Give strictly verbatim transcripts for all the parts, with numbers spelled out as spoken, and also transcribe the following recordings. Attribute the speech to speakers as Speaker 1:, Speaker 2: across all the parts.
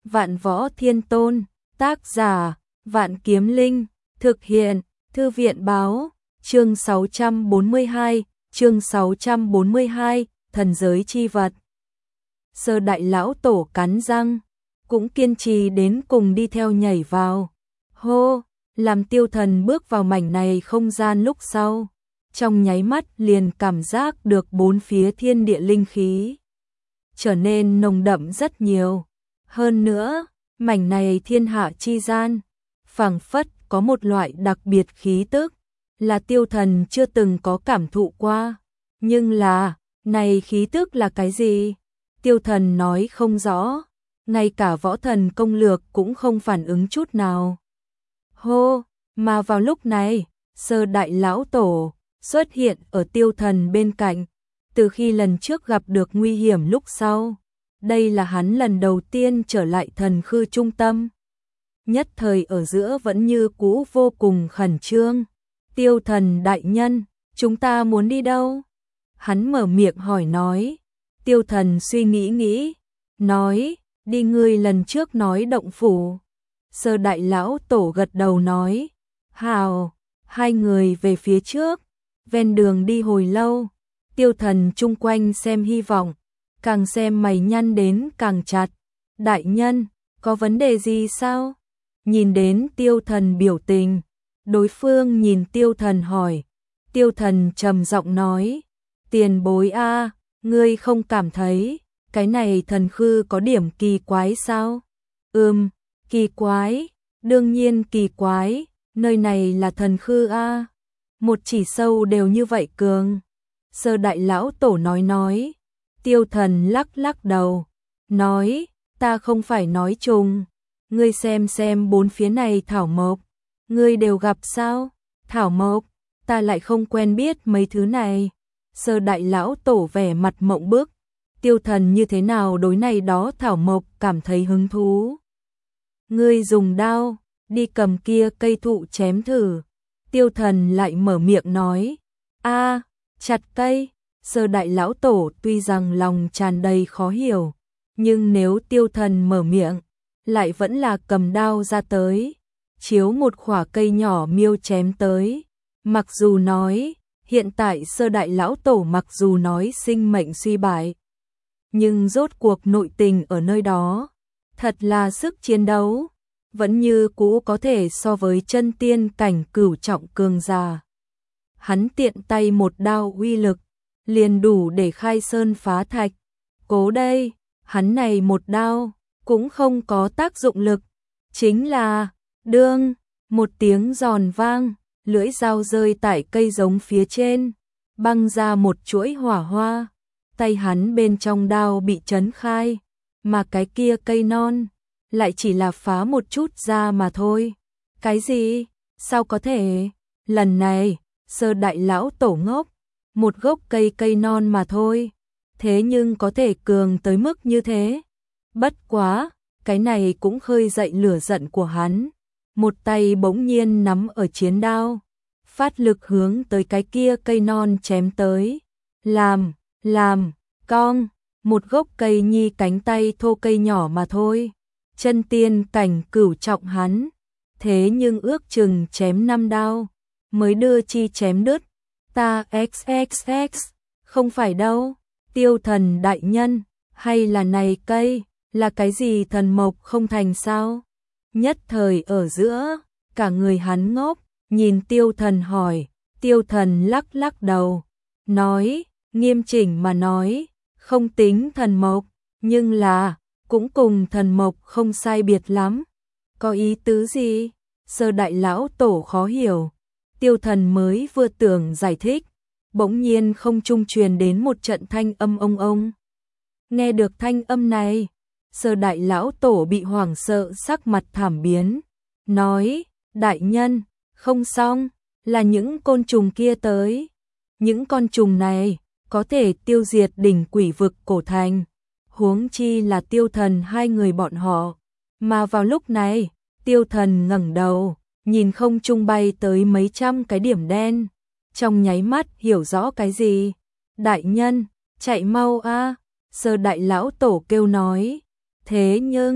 Speaker 1: Vạn Võ Thiên Tôn, tác giả, Vạn Kiếm Linh, thực hiện, Thư viện báo, chương sáu trăm bốn mươi hai, chương sáu trăm bốn mươi hai, thần giới chi vật. Sơ đại lão tổ cắn răng, cũng kiên trì đến cùng đi theo nhảy vào. Hô, làm Tiêu Thần bước vào mảnh này không gian lúc sau, trong nháy mắt liền cảm giác được bốn phía thiên địa linh khí trở nên nồng đậm rất nhiều. Hơn nữa, mảnh này thiên hạ chi gian, phảng phất có một loại đặc biệt khí tức, là Tiêu Thần chưa từng có cảm thụ qua. Nhưng là, này khí tức là cái gì? Tiêu Thần nói không rõ, ngay cả võ thần công lược cũng không phản ứng chút nào. Hô, mà vào lúc này, Sơ đại lão tổ xuất hiện ở Tiêu Thần bên cạnh. Từ khi lần trước gặp được nguy hiểm lúc sau, đây là hắn lần đầu tiên trở lại thần khư trung tâm. Nhất thời ở giữa vẫn như cũ vô cùng khẩn trương. Tiêu Thần đại nhân, chúng ta muốn đi đâu? Hắn mở miệng hỏi nói. Tiêu Thần suy nghĩ nghĩ, nói, đi ngươi lần trước nói động phủ. Sơ đại lão tổ gật đầu nói, hào, hai người về phía trước, ven đường đi hồi lâu. Tiêu Thần chung quanh xem hy vọng, càng xem mày nhăn đến càng chặt. Đại nhân, có vấn đề gì sao? Nhìn đến Tiêu Thần biểu tình, đối phương nhìn Tiêu Thần hỏi. Tiêu Thần trầm giọng nói, tiền bối a, ngươi không cảm thấy cái này thần khư có điểm kỳ quái sao? Ừm, kỳ quái, đương nhiên kỳ quái, nơi này là thần khư a, một chỉ sâu đều như vậy cường. Sơ đại lão tổ nói nói. Tiêu Thần lắc lắc đầu, nói, ta không phải nói trùng, ngươi xem xem bốn phía này thảo mộc, ngươi đều gặp sao? Thảo mộc, ta lại không quen biết mấy thứ này. Sơ đại lão tổ vẻ mặt mộng bức. Tiêu Thần như thế nào đối này đó thảo mộc cảm thấy hứng thú. Ngươi dùng đao, đi cầm kia cây thụ chém thử. Tiêu Thần lại mở miệng nói, a, chặt cây. Sơ đại lão tổ tuy rằng lòng tràn đầy khó hiểu, nhưng nếu Tiêu Thần mở miệng, lại vẫn là cầm đao ra tới, chiếu một khỏa cây nhỏ miêu chém tới. Mặc dù nói, hiện tại sơ đại lão tổ mặc dù nói sinh mệnh suy bại, nhưng rốt cuộc nội tình ở nơi đó, thật là sức chiến đấu, vẫn như cũ có thể so với chân tiên cảnh cửu trọng cường giả. Hắn tiện tay một đao uy lực, liền đủ để khai sơn phá thạch. Cố đây, hắn này một đao, cũng không có tác dụng lực. Chính là, đương, một tiếng giòn vang, lưỡi dao rơi tại cây giống phía trên, băng ra một chuỗi hỏa hoa. Tay hắn bên trong đao bị chấn khai, mà cái kia cây non, lại chỉ là phá một chút ra mà thôi. Cái gì? Sao có thể? Lần này, sơ đại lão tổ ngốc, một gốc cây cây non mà thôi, thế nhưng có thể cường tới mức như thế. Bất quá, cái này cũng khơi dậy lửa giận của hắn. Một tay bỗng nhiên nắm ở chiến đao, phát lực hướng tới cái kia cây non chém tới. Làm, làm, cong, một gốc cây nhi cánh tay thô cây nhỏ mà thôi. Chân tiên cảnh cửu trọng hắn, thế nhưng ước chừng chém năm đao, mới đưa chi chém đứt. Ta xxx, không phải đâu, Tiêu Thần đại nhân, hay là này cây, là cái gì thần mộc không thành sao? Nhất thời ở giữa, cả người hắn ngốc, nhìn Tiêu Thần hỏi. Tiêu Thần lắc lắc đầu, nói, nghiêm chỉnh mà nói, không tính thần mộc, nhưng là, cũng cùng thần mộc không sai biệt lắm. Có ý tứ gì? Sơ đại lão tổ khó hiểu. Tiêu Thần mới vừa tưởng giải thích, bỗng nhiên không trung truyền đến một trận thanh âm ông ông. Nghe được thanh âm này, sơ đại lão tổ bị hoảng sợ sắc mặt thảm biến, nói, đại nhân, không xong, là những côn trùng kia tới. Những con trùng này, có thể tiêu diệt đỉnh quỷ vực cổ thành, huống chi là Tiêu Thần hai người bọn họ. Mà vào lúc này, Tiêu Thần ngẩng đầu, nhìn không trung bay tới mấy trăm cái điểm đen, trong nháy mắt hiểu rõ cái gì. Đại nhân, chạy mau a! Sơ đại lão tổ kêu nói. Thế nhưng,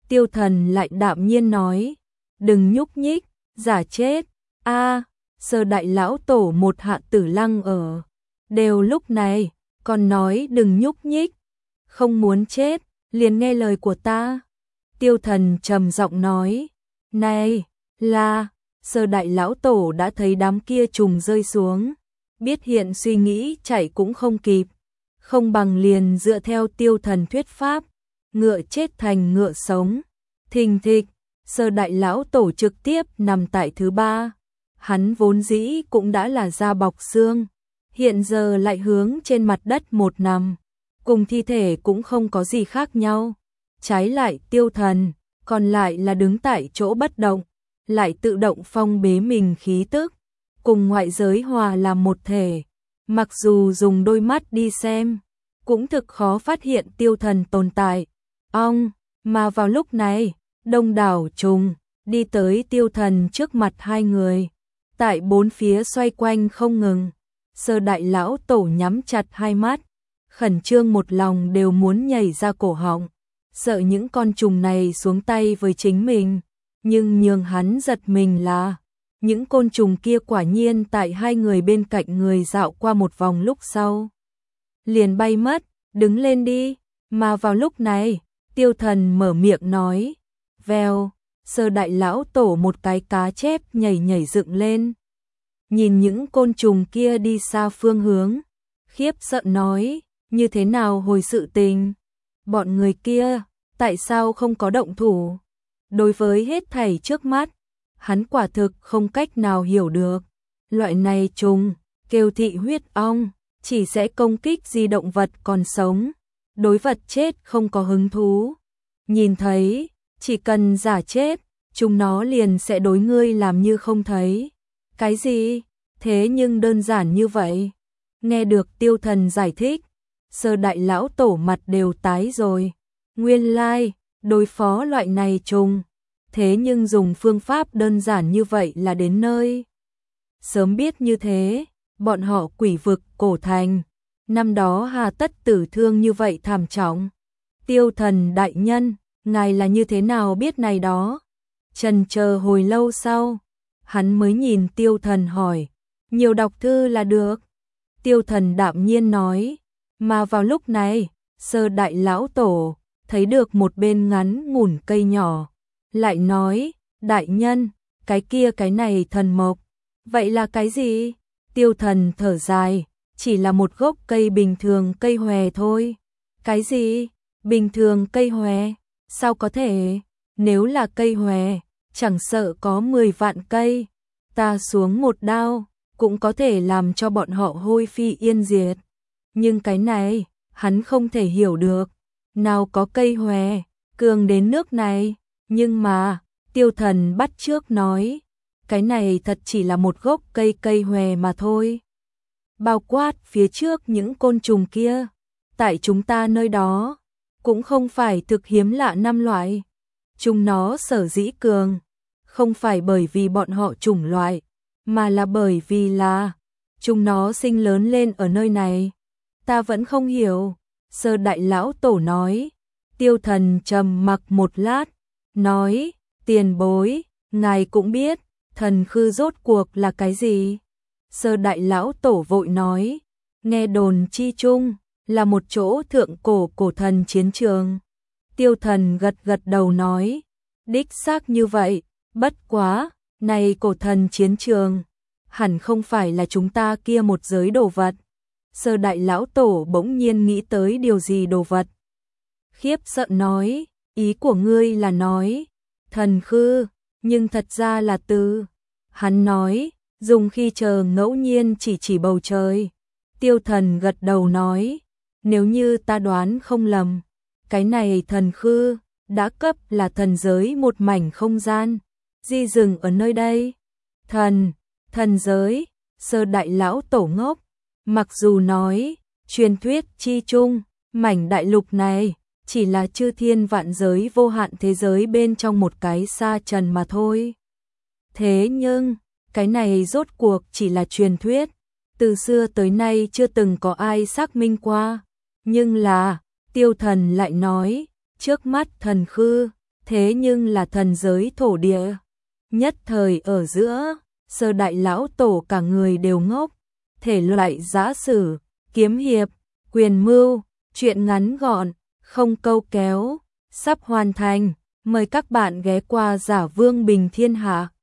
Speaker 1: Tiêu Thần lại đạm nhiên nói, đừng nhúc nhích, giả chết. A, Sơ đại lão tổ một Hạ Tử Lăng ở đều lúc này, còn nói đừng nhúc nhích, không muốn chết, liền nghe lời của ta. Tiêu Thần trầm giọng nói, này, là, Sơ đại lão tổ đã thấy đám kia trùng rơi xuống, biết hiện suy nghĩ chạy cũng không kịp, không bằng liền dựa theo Tiêu Thần thuyết pháp, ngựa chết thành ngựa sống. Thình thịch, Sơ đại lão tổ trực tiếp nằm tại thứ ba. Hắn vốn dĩ cũng đã là da bọc xương, hiện giờ lại hướng trên mặt đất một nằm, cùng thi thể cũng không có gì khác nhau. Trái lại Tiêu Thần, còn lại là đứng tại chỗ bất động, lại tự động phong bế mình khí tức, cùng ngoại giới hòa làm một thể. Mặc dù dùng đôi mắt đi xem, cũng thực khó phát hiện Tiêu Thần tồn tại. Ong, mà vào lúc này, đông đảo trùng đi tới Tiêu Thần trước mặt hai người, tại bốn phía xoay quanh không ngừng. Sơ đại lão tổ nhắm chặt hai mắt, khẩn trương một lòng đều muốn nhảy ra cổ họng, sợ những con trùng này xuống tay với chính mình, nhưng nhường hắn giật mình là những côn trùng kia quả nhiên tại hai người bên cạnh người dạo qua một vòng lúc sau liền bay mất. Đứng lên đi. Mà vào lúc này, Tiêu Thần mở miệng nói, vèo, Sơ đại lão tổ một cái cá chép nhảy nhảy dựng lên, nhìn những côn trùng kia đi xa phương hướng, khiếp sợ nói, như thế nào hồi sự tình? Bọn người kia, tại sao không có động thủ? Đối với hết thảy trước mắt, hắn quả thực không cách nào hiểu được. Loại này trùng, kêu thị huyết ong, chỉ sẽ công kích di động vật còn sống, đối vật chết không có hứng thú. Nhìn thấy, chỉ cần giả chết, chúng nó liền sẽ đối ngươi làm như không thấy. Cái gì? Thế nhưng đơn giản như vậy. Nghe được Tiêu Thần giải thích, Sơ đại lão tổ mặt đều tái rồi. Nguyên lai, like, đối phó loại này trùng, thế nhưng dùng phương pháp đơn giản như vậy là đến nơi. Sớm biết như thế, bọn họ quỷ vực cổ thành, năm đó hà tất tử thương như vậy thảm trọng. Tiêu Thần đại nhân, ngài là như thế nào biết này đó? Trần chờ hồi lâu sau, hắn mới nhìn Tiêu Thần hỏi, nhiều đọc thư là được. Tiêu Thần đạm nhiên nói, mà vào lúc này, Sơ đại lão tổ thấy được một bên ngắn ngủn cây nhỏ, lại nói, đại nhân, cái kia cái này thần mộc, vậy là cái gì? Tiêu Thần thở dài, chỉ là một gốc cây bình thường cây hòe thôi. Cái gì? Bình thường cây hòe? Sao có thể? Nếu là cây hòe, chẳng sợ có mười vạn cây, ta xuống một đao, cũng có thể làm cho bọn họ hôi phi yên diệt. Nhưng cái này, hắn không thể hiểu được. Nào có cây hòe, cường đến nước này, nhưng mà, Tiêu Thần bắt chước nói, cái này thật chỉ là một gốc cây cây hòe mà thôi. Bao quát phía trước những côn trùng kia, tại chúng ta nơi đó, cũng không phải thực hiếm lạ năm loại. Chúng nó sở dĩ cường, không phải bởi vì bọn họ chủng loại, mà là bởi vì là chúng nó sinh lớn lên ở nơi này. Ta vẫn không hiểu. Sơ đại lão tổ nói. Tiêu Thần trầm mặc một lát, nói, tiền bối, ngài cũng biết, thần khư rốt cuộc là cái gì? Sơ đại lão tổ vội nói, nghe đồn chi chung, là một chỗ thượng cổ cổ thần chiến trường. Tiêu Thần gật gật đầu nói, đích xác như vậy, bất quá, này cổ thần chiến trường, hẳn không phải là chúng ta kia một giới đồ vật. Sơ đại lão tổ bỗng nhiên nghĩ tới điều gì đồ vật. Khiếp sợ nói, ý của ngươi là nói, thần khư, nhưng thật ra là từ. Hắn nói, dùng khi chờ ngẫu nhiên chỉ chỉ bầu trời. Tiêu Thần gật đầu nói, nếu như ta đoán không lầm, cái này thần khư, đã cấp là thần giới một mảnh không gian, di dừng ở nơi đây. Thần, thần giới, Sơ đại lão tổ ngốc, mặc dù nói, truyền thuyết chi chung, mảnh đại lục này, chỉ là chư thiên vạn giới vô hạn thế giới bên trong một cái sa trần mà thôi. Thế nhưng, cái này rốt cuộc chỉ là truyền thuyết, từ xưa tới nay chưa từng có ai xác minh qua. Nhưng là, Tiêu Thần lại nói, trước mắt thần khư, thế nhưng là thần giới thổ địa. Nhất thời ở giữa, Sơ đại lão tổ cả người đều ngốc, thể loại giã sử, kiếm hiệp, quyền mưu, chuyện ngắn gọn, không câu kéo, sắp hoàn thành, mời các bạn ghé qua Giả Vương Bình Thiên Hạ.